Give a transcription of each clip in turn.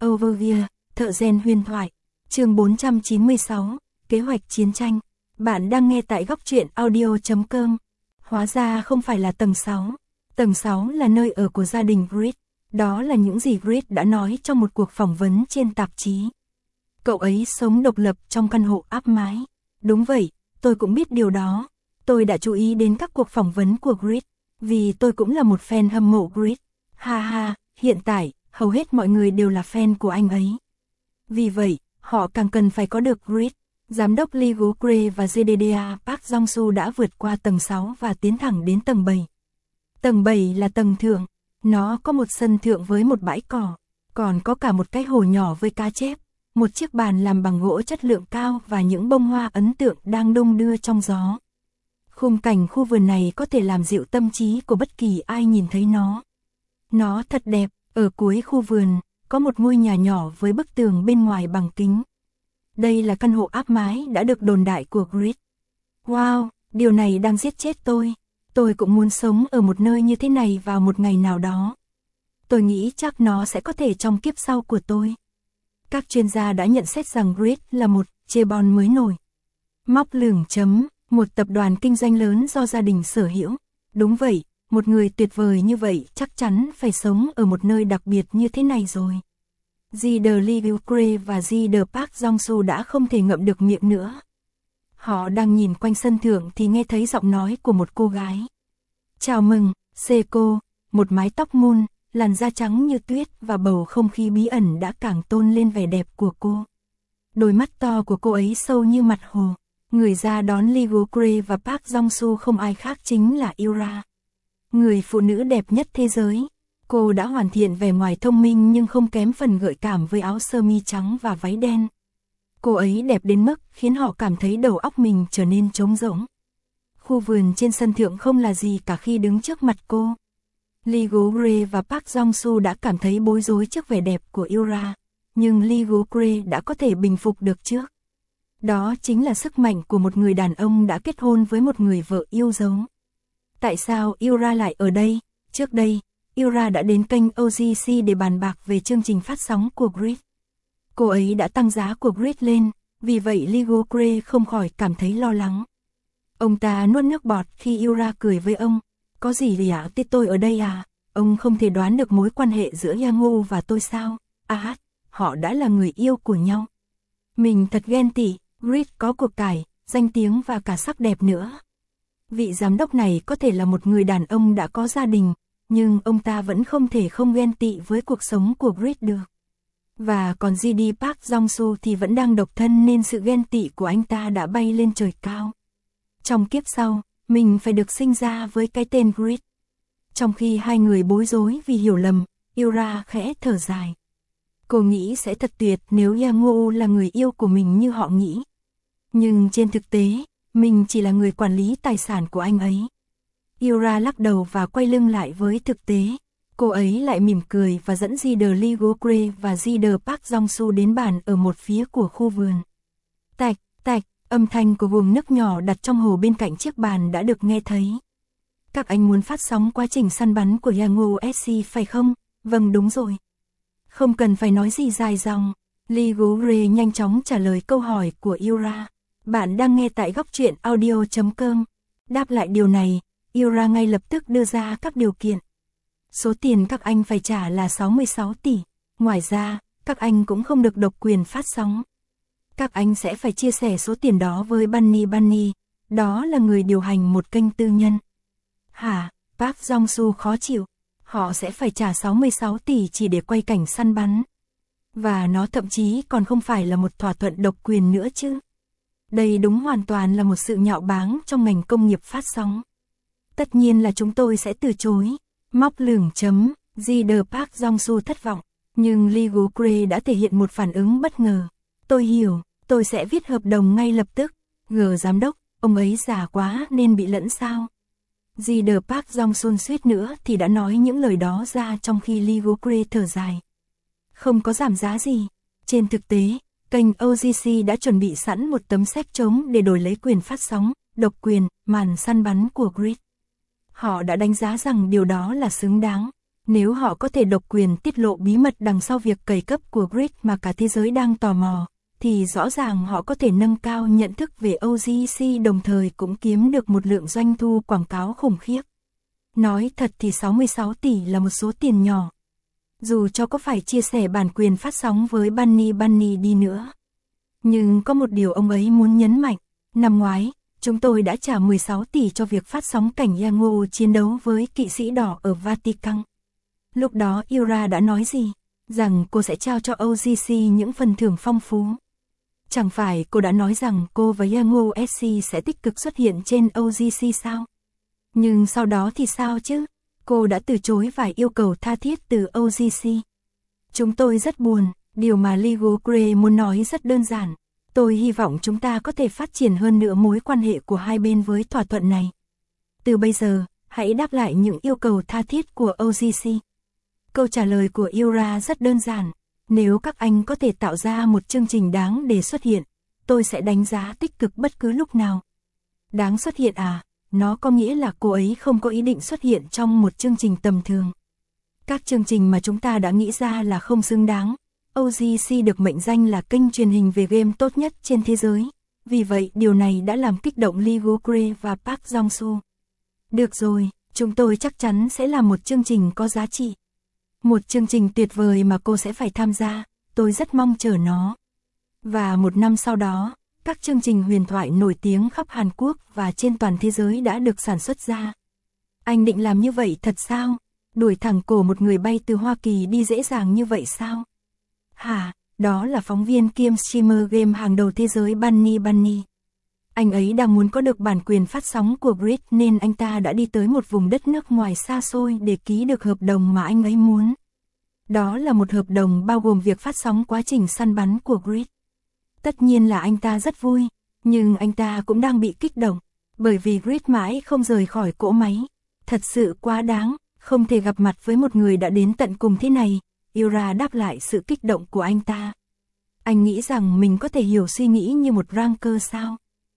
Overview, thợ rèn huyền thoại. Chương 496, kế hoạch chiến tranh. Bạn đang nghe tại góc truyện audio.com. Hóa ra không phải là tầng 6. Tầng 6 là nơi ở của gia đình Grid. Đó là những gì Grid đã nói trong một cuộc phỏng vấn trên tạp chí. Cậu ấy sống độc lập trong căn hộ áp mái. Đúng vậy, tôi cũng biết điều đó. Tôi đã chú ý đến các cuộc phỏng vấn của Grid, vì tôi cũng là một fan hâm mộ Grid. Ha ha, hiện tại, hầu hết mọi người đều là fan của anh ấy. Vì vậy, họ càng cần phải có được Grid. Giám đốc Lee Goo-krae và JDDA Park Jong-soo đã vượt qua tầng 6 và tiến thẳng đến tầng 7. Tầng 7 là tầng thượng. Nó có một sân thượng với một bãi cỏ, còn có cả một cái hồ nhỏ với cá chép, một chiếc bàn làm bằng gỗ chất lượng cao và những bông hoa ấn tượng đang đung đưa trong gió. Khung cảnh khu vườn này có thể làm dịu tâm trí của bất kỳ ai nhìn thấy nó. Nó thật đẹp. Ở cuối khu vườn, có một ngôi nhà nhỏ với bức tường bên ngoài bằng kính. Đây là căn hộ áp mái đã được đồn đại của Grid. Wow, điều này đang giết chết tôi. Tôi cũng muốn sống ở một nơi như thế này vào một ngày nào đó. Tôi nghĩ chắc nó sẽ có thể trong kiếp sau của tôi. Các chuyên gia đã nhận xét rằng Grid là một chaebol mới nổi. Móc lửng chấm, một tập đoàn kinh doanh lớn do gia đình sở hữu. Đúng vậy, một người tuyệt vời như vậy chắc chắn phải sống ở một nơi đặc biệt như thế này rồi. Jider Lee Goo-krae và Jider Park Jong-soo đã không thể ngậm được miệng nữa. Họ đang nhìn quanh sân thượng thì nghe thấy giọng nói của một cô gái. Chào mừng, Seko, một mái tóc mun, làn da trắng như tuyết và bầu không khí bí ẩn đã càng tôn lên vẻ đẹp của cô. Đôi mắt to của cô ấy sâu như mặt hồ. Người ra đón Lee Goo-krae và Park Jong-soo không ai khác chính là Yura. Người phụ nữ đẹp nhất thế giới. Cô đã hoàn thiện vẻ ngoài thông minh nhưng không kém phần gợi cảm với áo sơ mi trắng và váy đen. Cô ấy đẹp đến mức khiến họ cảm thấy đầu óc mình trở nên trống rỗng. Khu vườn trên sân thượng không là gì cả khi đứng trước mặt cô. Lee Goo-krae và Park Jong-soo đã cảm thấy bối rối trước vẻ đẹp của Yura, nhưng Lee Goo-krae đã có thể bình phục được trước. Đó chính là sức mạnh của một người đàn ông đã kết hôn với một người vợ yêu dấu. Tại sao Yura lại ở đây? Trước đây, Yura đã đến kênh OGC để bàn bạc về chương trình phát sóng của Grid. Cô ấy đã tăng giá của Grid lên, vì vậy Lee Goo-krae không khỏi cảm thấy lo lắng. Ông ta nuốt nước bọt khi Yura cười với ông. Có gì ạ? Tôi ở đây à? Ông không thể đoán được mối quan hệ giữa Yang-woo và tôi sao? À, họ đã là người yêu của nhau. Mình thật ghen tị. Grid có cuộc cải, danh tiếng và cả sắc đẹp nữa. Vị giám đốc này có thể là một người đàn ông đã có gia đình, nhưng ông ta vẫn không thể không ghen tị với cuộc sống của Grid được. Và còn JD Park Jong-soo thì vẫn đang độc thân nên sự ghen tị của anh ta đã bay lên trời cao. Trong kiếp sau, mình phải được sinh ra với cái tên Grid. Trong khi hai người bối rối vì hiểu lầm, Yura khẽ thở dài. Cô nghĩ sẽ thật tuyệt nếu Yang-woo là người yêu của mình như họ nghĩ. Nhưng trên thực tế, mình chỉ là người quản lý tài sản của anh ấy. Yura lắc đầu và quay lưng lại với thực tế. Cô ấy lại mỉm cười và dẫn Jider Lee Goo-krae và Jider Park Jong-soo đến bàn ở một phía của khu vườn. Tạch, tạch, âm thanh của guồng nước nhỏ đặt trong hồ bên cạnh chiếc bàn đã được nghe thấy. Các anh muốn phát sóng quá trình săn bắn của Yang-woo SC phải không? Vâng, đúng rồi. Không cần phải nói gì dài dòng. Lee Goo-krae nhanh chóng trả lời câu hỏi của Yura. Bạn đang nghe tại góc truyện audio.com. Đáp lại điều này, Yura ngay lập tức đưa ra các điều kiện. Số tiền các anh phải trả là 66 tỷ. Ngoài ra, các anh cũng không được độc quyền phát sóng. Các anh sẽ phải chia sẻ số tiền đó với Bunny Bunny. Đó là người điều hành một kênh tư nhân. Hả? Park Jong-soo khó chịu. Họ sẽ phải trả 66 tỷ chỉ để quay cảnh săn bắn. Và nó thậm chí còn không phải là một thỏa thuận độc quyền nữa chứ. Đây đúng hoàn toàn là một sự nhạo báng trong ngành công nghiệp phát sóng. Tất nhiên là chúng tôi sẽ từ chối. Móc lửng chấm, Jider Park Jong-soo thất vọng. Nhưng Lee Goo-krae đã thể hiện một phản ứng bất ngờ. Tôi hiểu, tôi sẽ viết hợp đồng ngay lập tức. Giám đốc, ông ấy già quá nên bị lẫn sao? Jider Park Jong-soo suýt nữa thì đã nói những lời đó ra trong khi Lee Goo-krae thở dài. Không có giảm giá gì. Trên thực tế, kênh OGC đã chuẩn bị sẵn một tấm séc trống để đổi lấy quyền phát sóng, độc quyền, màn săn bắn của Grid. Họ đã đánh giá rằng điều đó là xứng đáng. Nếu họ có thể độc quyền tiết lộ bí mật đằng sau việc cày cấp của Grid mà cả thế giới đang tò mò, thì rõ ràng họ có thể nâng cao nhận thức về OGC đồng thời cũng kiếm được một lượng doanh thu quảng cáo khủng khiếp. Nói thật thì 66 tỷ là một số tiền nhỏ. Dù cho có phải chia sẻ bản quyền phát sóng với Bunny đi nữa. Nhưng có một điều ông ấy muốn nhấn mạnh. Năm ngoái, chúng tôi đã trả 16 tỷ cho việc phát sóng cảnh Yangwoo chiến đấu với kỵ sĩ đỏ ở Vatican. Lúc đó Ira đã nói gì? Rằng cô sẽ trao cho OGC những phần thưởng phong phú. Chẳng phải cô đã nói rằng cô và Yangwoo SC sẽ tích cực xuất hiện trên OGC sao? Nhưng sau đó thì sao chứ? Cô đã từ chối vài yêu cầu tha thiết từ OGC. Chúng tôi rất buồn, điều mà Legal Grey muốn nói rất đơn giản. Tôi hy vọng chúng ta có thể phát triển hơn nữa mối quan hệ của hai bên với thỏa thuận này. Từ bây giờ, hãy đáp lại những yêu cầu tha thiết của OGC. Câu trả lời của Ira rất đơn giản. Nếu các anh có thể tạo ra một chương trình đáng để xuất hiện, tôi sẽ đánh giá tích cực bất cứ lúc nào. Đáng xuất hiện à? Nó có nghĩa là cô ấy không có ý định xuất hiện trong một chương trình tầm thường. Các chương trình mà chúng ta đã nghĩ ra là không xứng đáng. OGC được mệnh danh là kênh truyền hình về game tốt nhất trên thế giới. Vì vậy điều này đã làm kích động Legal Grey và Park Jong-soo. Được rồi, chúng tôi chắc chắn sẽ làm một chương trình có giá trị. Một chương trình tuyệt vời mà cô sẽ phải tham gia, tôi rất mong chờ nó. Và một năm sau đó, các chương trình huyền thoại nổi tiếng khắp Hàn Quốc và trên toàn thế giới đã được sản xuất ra. Anh định làm như vậy thật sao? Đuổi thẳng cổ một người bay từ Hoa Kỳ đi dễ dàng như vậy sao? Hả, đó là phóng viên kiêm streamer game hàng đầu thế giới Bunny. Anh ấy đang muốn có được bản quyền phát sóng của Grid nên anh ta đã đi tới một vùng đất nước ngoài xa xôi để ký được hợp đồng mà anh ấy muốn. Đó là một hợp đồng bao gồm việc phát sóng quá trình săn bắn của Grid. Tất nhiên là anh ta rất vui, nhưng anh ta cũng đang bị kích động, bởi vì Grid mãi không rời khỏi cỗ máy. Thật sự quá đáng, không thể gặp mặt với một người đã đến tận cùng thế này. Ira đáp lại sự kích động của anh ta. Anh nghĩ rằng mình có thể hiểu suy nghĩ như một ranker sao?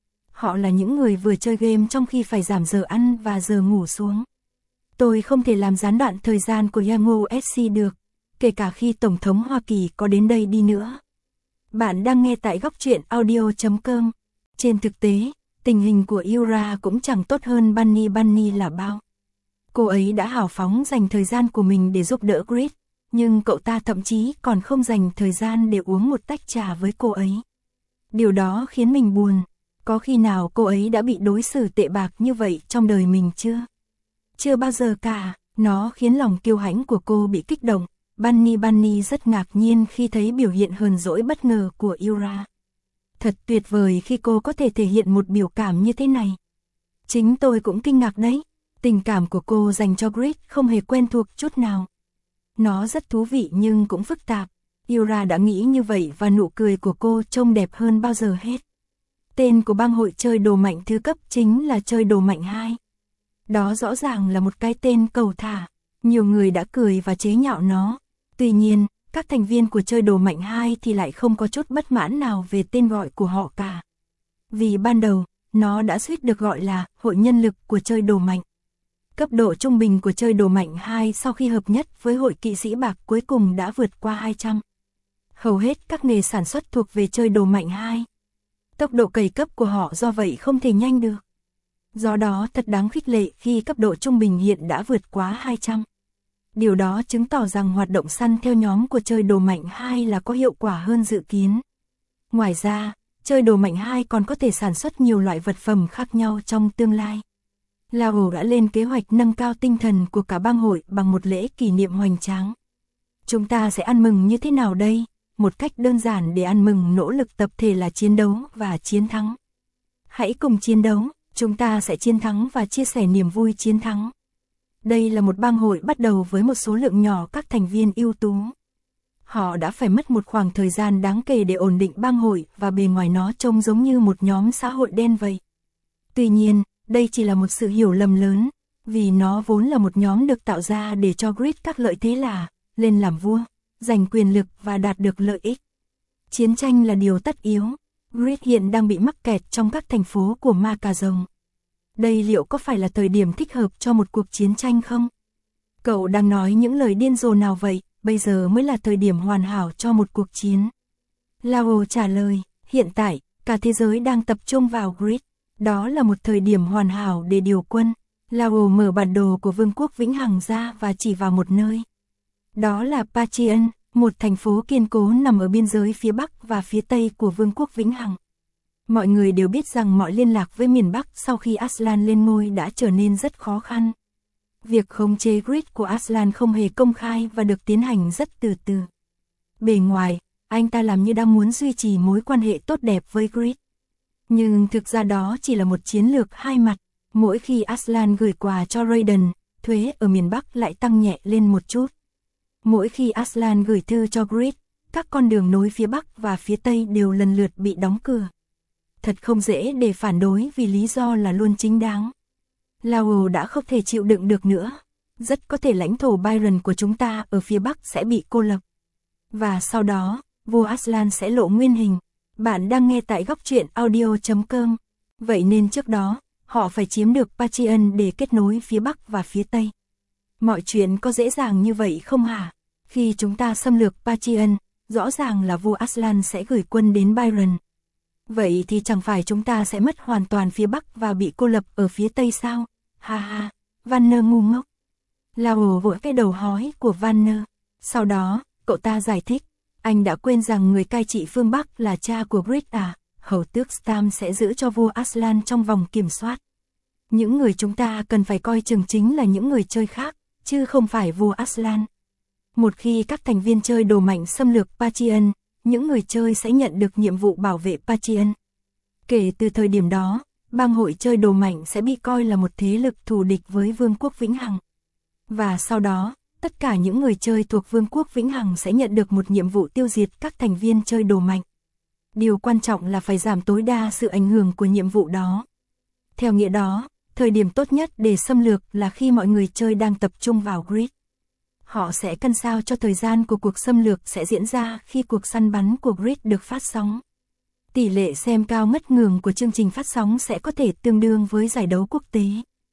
Họ là những người vừa chơi game trong khi phải giảm giờ ăn và giờ ngủ xuống. Tôi không thể làm gián đoạn thời gian của Yangwoo SC được, kể cả khi Tổng thống Hoa Kỳ có đến đây đi nữa. Bạn đang nghe tại góc truyện audio.com. Trên thực tế, tình hình của Ira cũng chẳng tốt hơn Bunny là bao. Cô ấy đã hào phóng dành thời gian của mình để giúp đỡ Grid, nhưng cậu ta thậm chí còn không dành thời gian để uống một tách trà với cô ấy. Điều đó khiến mình buồn. Có khi nào cô ấy đã bị đối xử tệ bạc như vậy trong đời mình chưa? Chưa bao giờ cả, nó khiến lòng kiêu hãnh của cô bị kích động. Bunny rất ngạc nhiên khi thấy biểu hiện hờn dỗi bất ngờ của Ira. Thật tuyệt vời khi cô có thể thể hiện một biểu cảm như thế này. Chính tôi cũng kinh ngạc đấy. Tình cảm của cô dành cho Grid không hề quen thuộc chút nào. Nó rất thú vị nhưng cũng phức tạp. Ira đã nghĩ như vậy và nụ cười của cô trông đẹp hơn bao giờ hết. Tên của bang hội chơi đồ mạnh thứ cấp chính là chơi đồ mạnh 2. Đó rõ ràng là một cái tên cầu thả. Nhiều người đã cười và chế nhạo nó. Tuy nhiên, các thành viên của chơi đồ mạnh 2 thì lại không có chút bất mãn nào về tên gọi của họ cả. Vì ban đầu, nó đã suýt được gọi là hội nhân lực của chơi đồ mạnh. Cấp độ trung bình của chơi đồ mạnh 2 sau khi hợp nhất với hội kỵ sĩ bạc cuối cùng đã vượt qua 200. Hầu hết các nghề sản xuất thuộc về chơi đồ mạnh 2. Tốc độ cày cấp của họ do vậy không thể nhanh được. Do đó thật đáng khích lệ khi cấp độ trung bình hiện đã vượt quá 200. Điều đó chứng tỏ rằng hoạt động săn theo nhóm của chơi đồ mạnh 2 là có hiệu quả hơn dự kiến. Ngoài ra, chơi đồ mạnh 2 còn có thể sản xuất nhiều loại vật phẩm khác nhau trong tương lai. Lao đã lên kế hoạch nâng cao tinh thần của cả bang hội bằng một lễ kỷ niệm hoành tráng. Chúng ta sẽ ăn mừng như thế nào đây? Một cách đơn giản để ăn mừng nỗ lực tập thể là chiến đấu và chiến thắng. Hãy cùng chiến đấu, chúng ta sẽ chiến thắng và chia sẻ niềm vui chiến thắng. Đây là một bang hội bắt đầu với một số lượng nhỏ các thành viên ưu tú. Họ đã phải mất một khoảng thời gian đáng kể để ổn định bang hội và bề ngoài nó trông giống như một nhóm xã hội đen vậy. Tuy nhiên, đây chỉ là một sự hiểu lầm lớn, vì nó vốn là một nhóm được tạo ra để cho Grid các lợi thế là lên làm vua, giành quyền lực và đạt được lợi ích. Chiến tranh là điều tất yếu. Grid hiện đang bị mắc kẹt trong các thành phố của Ma Cà Rồng. Đây liệu có phải là thời điểm thích hợp cho một cuộc chiến tranh không? Cậu đang nói những lời điên rồ nào vậy, bây giờ mới là thời điểm hoàn hảo cho một cuộc chiến. Lao trả lời, hiện tại, cả thế giới đang tập trung vào Grid. Đó là một thời điểm hoàn hảo để điều quân. Lao mở bản đồ của Vương quốc Vĩnh Hằng ra và chỉ vào một nơi. Đó là Pachian, một thành phố kiên cố nằm ở biên giới phía Bắc và phía Tây của Vương quốc Vĩnh Hằng. Mọi người đều biết rằng mọi liên lạc với miền Bắc sau khi Aslan lên ngôi đã trở nên rất khó khăn. Việc khống chế Grid của Aslan không hề công khai và được tiến hành rất từ từ. Bề ngoài, anh ta làm như đang muốn duy trì mối quan hệ tốt đẹp với Grid. Nhưng thực ra đó chỉ là một chiến lược hai mặt. Mỗi khi Aslan gửi quà cho Raiden, thuế ở miền Bắc lại tăng nhẹ lên một chút. Mỗi khi Aslan gửi thư cho Grid, các con đường nối phía Bắc và phía Tây đều lần lượt bị đóng cửa. Thật không dễ để phản đối vì lý do là luôn chính đáng. Lao đã không thể chịu đựng được nữa. Rất có thể lãnh thổ Byron của chúng ta ở phía Bắc sẽ bị cô lập. Và sau đó, vua Aslan sẽ lộ nguyên hình. Bạn đang nghe tại góc truyện audio.com. Vậy nên trước đó, họ phải chiếm được Pachian để kết nối phía Bắc và phía Tây. Mọi chuyện có dễ dàng như vậy không hả? Khi chúng ta xâm lược Pachian, rõ ràng là vua Aslan sẽ gửi quân đến Byron. Vậy thì chẳng phải chúng ta sẽ mất hoàn toàn phía Bắc và bị cô lập ở phía Tây sao? Ha ha, Vanner ngu ngốc. Lao vỗ cái đầu hói của Vanner. Sau đó, cậu ta giải thích, anh đã quên rằng người cai trị phương Bắc là cha của Grid à? Hầu tước Stam sẽ giữ cho vua Aslan trong vòng kiểm soát. Những người chúng ta cần phải coi chừng chính là những người chơi khác, chứ không phải vua Aslan. Một khi các thành viên chơi đồ mạnh xâm lược Pachian, những người chơi sẽ nhận được nhiệm vụ bảo vệ Pachian. Kể từ thời điểm đó, bang hội chơi đồ mạnh sẽ bị coi là một thế lực thù địch với Vương quốc Vĩnh Hằng. Và sau đó, tất cả những người chơi thuộc Vương quốc Vĩnh Hằng sẽ nhận được một nhiệm vụ tiêu diệt các thành viên chơi đồ mạnh. Điều quan trọng là phải giảm tối đa sự ảnh hưởng của nhiệm vụ đó. Theo nghĩa đó, thời điểm tốt nhất để xâm lược là khi mọi người chơi đang tập trung vào Grid. Họ sẽ cân sao cho thời gian của cuộc xâm lược sẽ diễn ra khi cuộc săn bắn của Grid được phát sóng. Tỷ lệ xem cao ngất ngường của chương trình phát sóng sẽ có thể tương đương với giải đấu quốc tế.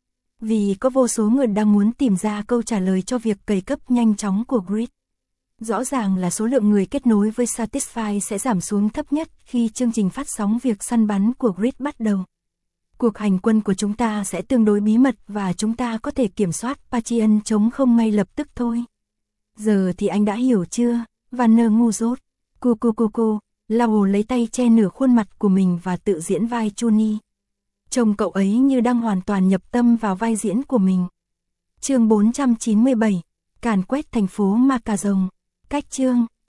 Vì có vô số người đang muốn tìm ra câu trả lời cho việc cày cấp nhanh chóng của Grid. Rõ ràng là số lượng người kết nối với Satisfy sẽ giảm xuống thấp nhất khi chương trình phát sóng việc săn bắn của Grid bắt đầu. Cuộc hành quân của chúng ta sẽ tương đối bí mật và chúng ta có thể kiểm soát Pachian chống không ngay lập tức thôi. Giờ thì anh đã hiểu chưa, Vanner ngu dốt. Cu. Lao lấy tay che nửa khuôn mặt của mình và tự diễn vai Chuni. Trông cậu ấy như đang hoàn toàn nhập tâm vào vai diễn của mình. Chương 497, càn quét thành phố Ma Cà Rồng. Cách chương